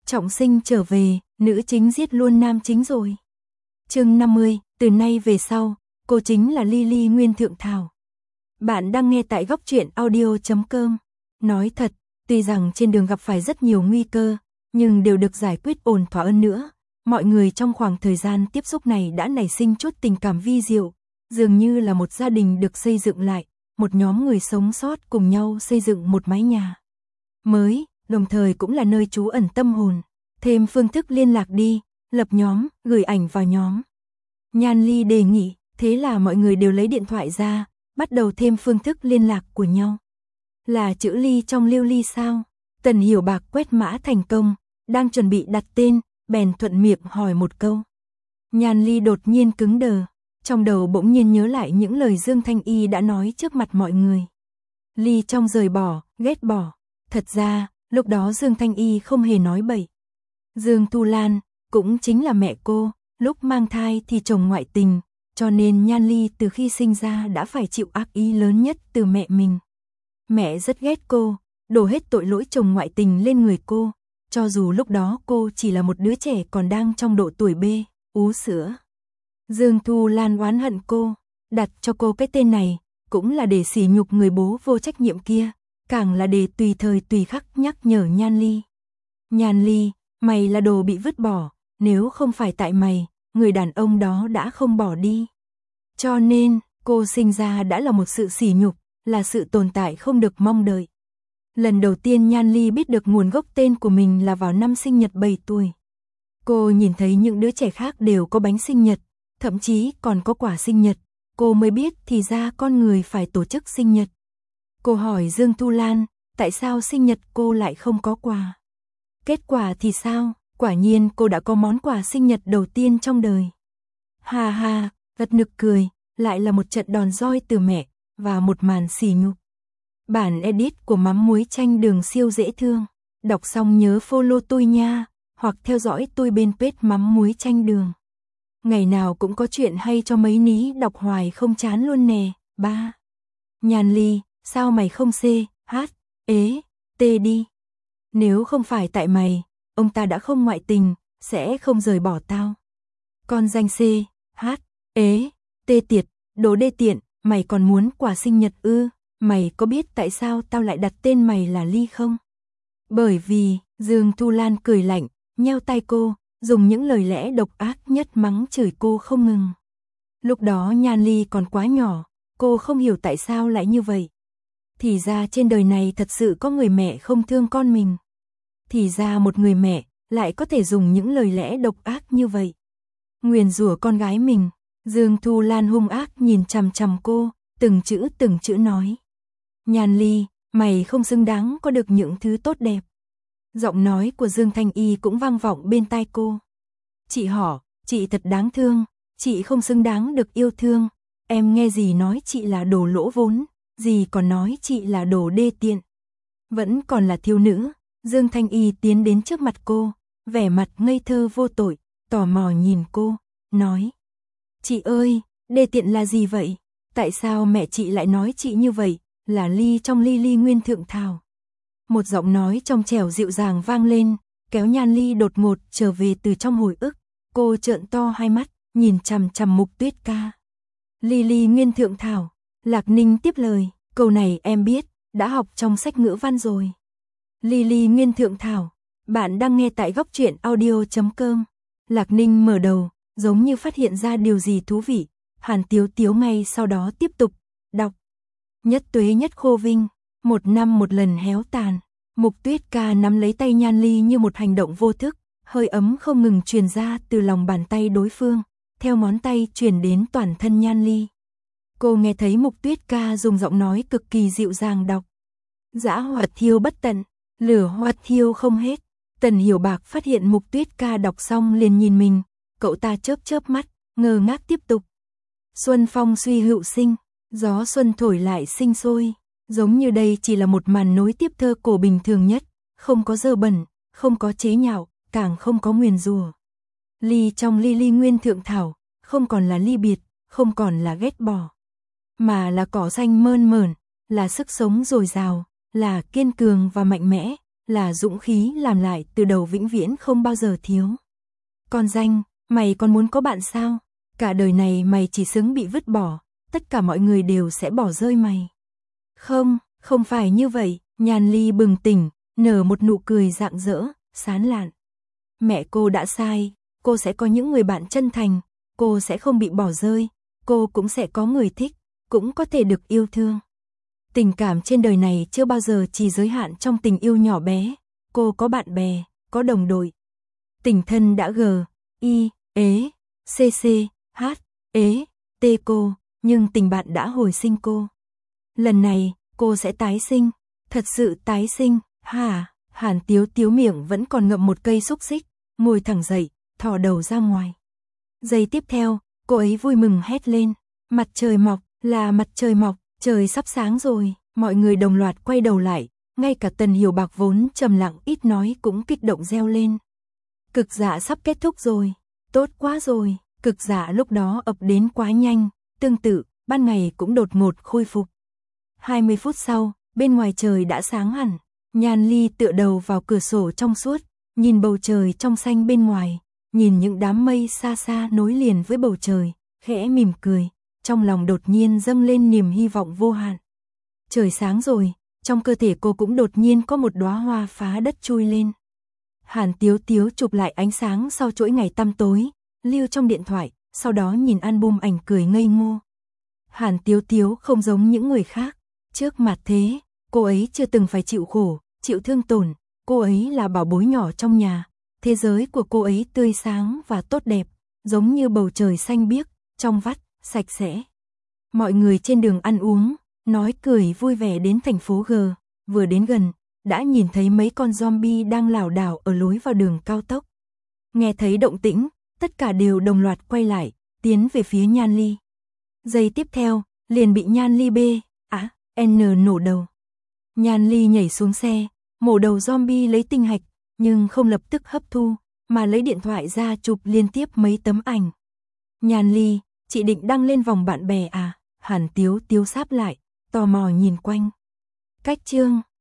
Trọng sinh trở về, nữ chính giết luôn nam chính rồi. Chương 50, từ nay về sau, cô chính là Lily Nguyên Thượng Thảo. Bạn đang nghe tại góc truyện audio.com. Nói thật, tuy rằng trên đường gặp phải rất nhiều nguy cơ, nhưng đều được giải quyết ổn thỏa hơn nữa. Mọi người trong khoảng thời gian tiếp xúc này đã nảy sinh chút tình cảm vi diệu, dường như là một gia đình được xây dựng lại, một nhóm người sống sót cùng nhau xây dựng một mái nhà mới, đồng thời cũng là nơi trú ẩn tâm hồn. Thêm phương thức liên lạc đi, lập nhóm, gửi ảnh vào nhóm. Nhan Ly đề nghị, thế là mọi người đều lấy điện thoại ra, bắt đầu thêm phương thức liên lạc của nhau. Là chữ Ly trong Lưu Ly sao? Tần Hiểu Bạc quét mã thành công, đang chuẩn bị đặt tên, bèn thuận miệng hỏi một câu. Nhan Ly đột nhiên cứng đờ, trong đầu bỗng nhiên nhớ lại những lời Dương Thanh Y đã nói trước mặt mọi người. Ly trong rời bỏ, ghét bỏ. Thật ra, lúc đó Dương Thanh Y không hề nói bậy. Dương Thu Lan, cũng chính là mẹ cô, lúc mang thai thì chồng ngoại tình, cho nên Nhan Ly từ khi sinh ra đã phải chịu ác ý lớn nhất từ mẹ mình. Mẹ rất ghét cô, đổ hết tội lỗi chồng ngoại tình lên người cô, cho dù lúc đó cô chỉ là một đứa trẻ còn đang trong độ tuổi bê, ú sữa. Dương Thu Lan oán hận cô, đặt cho cô cái tên này, cũng là để sỉ nhục người bố vô trách nhiệm kia, càng là để tùy thời tùy khắc nhắc nhở Nhan Ly. Nhan Ly, mày là đồ bị vứt bỏ, nếu không phải tại mày, người đàn ông đó đã không bỏ đi. Cho nên, cô sinh ra đã là một sự sỉ nhục, là sự tồn tại không được mong đợi. Lần đầu tiên Nhan Ly biết được nguồn gốc tên của mình là vào năm sinh nhật 7 tuổi. Cô nhìn thấy những đứa trẻ khác đều có bánh sinh nhật, thậm chí còn có quả sinh nhật, cô mới biết thì ra con người phải tổ chức sinh nhật. Cô hỏi Dương Thu Lan, tại sao sinh nhật cô lại không có quà? Kết quả thì sao? Quả nhiên cô đã có món quà sinh nhật đầu tiên trong đời. Ha ha, gật nực cười, lại là một trận đòn roi từ mẹ, và một màn sỉ nhục. Bản edit của mắm muối chanh đường siêu dễ thương. Đọc xong nhớ follow tôi nha, hoặc theo dõi tôi bên page mắm muối chanh đường. Ngày nào cũng có chuyện hay cho mấy ní đọc hoài không chán luôn nè. 3. Nhan Ly, sao mày không C, H, ế, T đi? Nếu không phải tại mày, ông ta đã không ngoại tình, sẽ không rời bỏ tao. Con danh C, H, ế, T tiệt, đồ đê tiện, mày còn muốn quà sinh nhật ư? Mày có biết tại sao tao lại đặt tên mày là Ly không? Bởi vì, Dương Thu Lan cười lạnh, nheo tay cô, dùng những lời lẽ độc ác nhất mắng chửi cô không ngừng. Lúc đó Nhan Ly còn quá nhỏ, cô không hiểu tại sao lại như vậy. Thì ra trên đời này thật sự có người mẹ không thương con mình. Thì ra một người mẹ lại có thể dùng những lời lẽ độc ác như vậy. Nguyền rủa con gái mình. Dương Thu Lan hung ác nhìn chằm chằm cô, từng chữ nói. Nhan Ly, mày không xứng đáng có được những thứ tốt đẹp. Giọng nói của Dương Thanh Y cũng vang vọng bên tai cô. Chị họ, chị thật đáng thương, chị không xứng đáng được yêu thương. Em nghe gì nói chị là đồ lỗ vốn, gì còn nói chị là đồ đê tiện. Vẫn còn là thiếu nữ, Dương Thanh Y tiến đến trước mặt cô, vẻ mặt ngây thơ vô tội, tò mò nhìn cô, nói. Chị ơi, đê tiện là gì vậy? Tại sao mẹ chị lại nói chị như vậy, là Ly trong Lily Nguyên Thượng Thảo? Một giọng nói trong trẻo dịu dàng vang lên, kéo Nhan Ly đột ngột trở về từ trong hồi ức. Cô trợn to hai mắt, nhìn chằm chằm Mục Tuyết ca. Lily Nguyên Thượng Thảo, Lạc Ninh tiếp lời, câu này em biết, đã học trong sách ngữ văn rồi. Lily Nguyên Thượng Thảo, bạn đang nghe tại góc truyện audio.com. Lạc Ninh mở đầu, giống như phát hiện ra điều gì thú vị. Hàn Tiếu Tiếu ngay sau đó tiếp tục, đọc. Nhất tuế nhất khô vinh, một năm một lần héo tàn. Mục Tuyết ca nắm lấy tay Nhan Ly như một hành động vô thức, hơi ấm không ngừng truyền ra từ lòng bàn tay đối phương, theo ngón tay truyền đến toàn thân Nhan Ly. Cô nghe thấy Mục Tuyết ca dùng giọng nói cực kỳ dịu dàng đọc. Dã hoạt thiêu bất tận, lửa hoạt thiêu không hết. Tần Hiểu Bạc phát hiện Mục Tuyết ca đọc xong liền nhìn mình, cậu ta chớp mắt, ngơ ngác tiếp tục. Xuân phong suy hữu sinh, gió xuân thổi lại sinh sôi, giống như đây chỉ là một màn nối tiếp thơ cổ bình thường nhất, không có dơ bẩn, không có chế nhạo, càng không có nguyền rủa. Ly trong Lily Nguyên Thượng Thảo, không còn là ly biệt, không còn là ghét bỏ, mà là cỏ xanh mơn mởn, là sức sống dồi dào, là kiên cường và mạnh mẽ, là dũng khí làm lại từ đầu vĩnh viễn không bao giờ thiếu. Con danh, mày còn muốn có bạn sao? Cả đời này mày chỉ xứng bị vứt bỏ, tất cả mọi người đều sẽ bỏ rơi mày. Không, không phải như vậy, Nhan Ly bừng tỉnh, nở một nụ cười rạng rỡ, sán lạn. Mẹ cô đã sai, cô sẽ có những người bạn chân thành, cô sẽ không bị bỏ rơi, cô cũng sẽ có người thích, cũng có thể được yêu thương. Tình cảm trên đời này chưa bao giờ chỉ giới hạn trong tình yêu nhỏ bé, cô có bạn bè, có đồng đội. Tình thân đã G.I.E.C.C.H.E.T cô, nhưng tình bạn đã hồi sinh cô. Lần này, cô sẽ tái sinh, thật sự tái sinh, hả? Hàn Tiếu Tiếu miệng vẫn còn ngậm một cây xúc xích, ngồi thẳng dậy, thò đầu ra ngoài. Giây tiếp theo, cô ấy vui mừng hét lên, mặt trời mọc, là mặt trời mọc, trời sắp sáng rồi, mọi người đồng loạt quay đầu lại, ngay cả Tần Hiểu Bạc vốn trầm lặng ít nói cũng kích động reo lên. Cực dạ sắp kết thúc rồi, tốt quá rồi, cực dạ lúc đó ập đến quá nhanh, tương tự, ban ngày cũng đột ngột khôi phục. 20 phút sau, bên ngoài trời đã sáng hẳn, Nhan Ly tựa đầu vào cửa sổ trong suốt, nhìn bầu trời trong xanh bên ngoài, nhìn những đám mây xa xa nối liền với bầu trời, khẽ mỉm cười, trong lòng đột nhiên dâng lên niềm hy vọng vô hạn. Trời sáng rồi, trong cơ thể cô cũng đột nhiên có một đóa hoa phá đất chui lên. Hàn Tiếu Tiếu chụp lại ánh sáng sau chuỗi ngày tăm tối, lưu trong điện thoại, sau đó nhìn album ảnh cười ngây ngô. Hàn Tiếu Tiếu không giống những người khác, trước mặt thế, cô ấy chưa từng phải chịu khổ, chịu thương tổn, cô ấy là bảo bối nhỏ trong nhà, thế giới của cô ấy tươi sáng và tốt đẹp, giống như bầu trời xanh biếc, trong vắt, sạch sẽ. Mọi người trên đường ăn uống, nói cười vui vẻ đến thành phố G, vừa đến gần, đã nhìn thấy mấy con zombie đang lảo đảo ở lối vào đường cao tốc. Nghe thấy động tĩnh, tất cả đều đồng loạt quay lại, tiến về phía Nhan Ly. Giây tiếp theo, liền bị Nhan Ly N nổ đầu. Nhan Ly nhảy xuống xe, mổ đầu zombie lấy tinh hạch, nhưng không lập tức hấp thu, mà lấy điện thoại ra chụp liên tiếp mấy tấm ảnh. Nhan Ly, chị định đăng lên vòng bạn bè à? Hàn Tiếu Tiếu sáp lại, tò mò nhìn quanh. Cách chương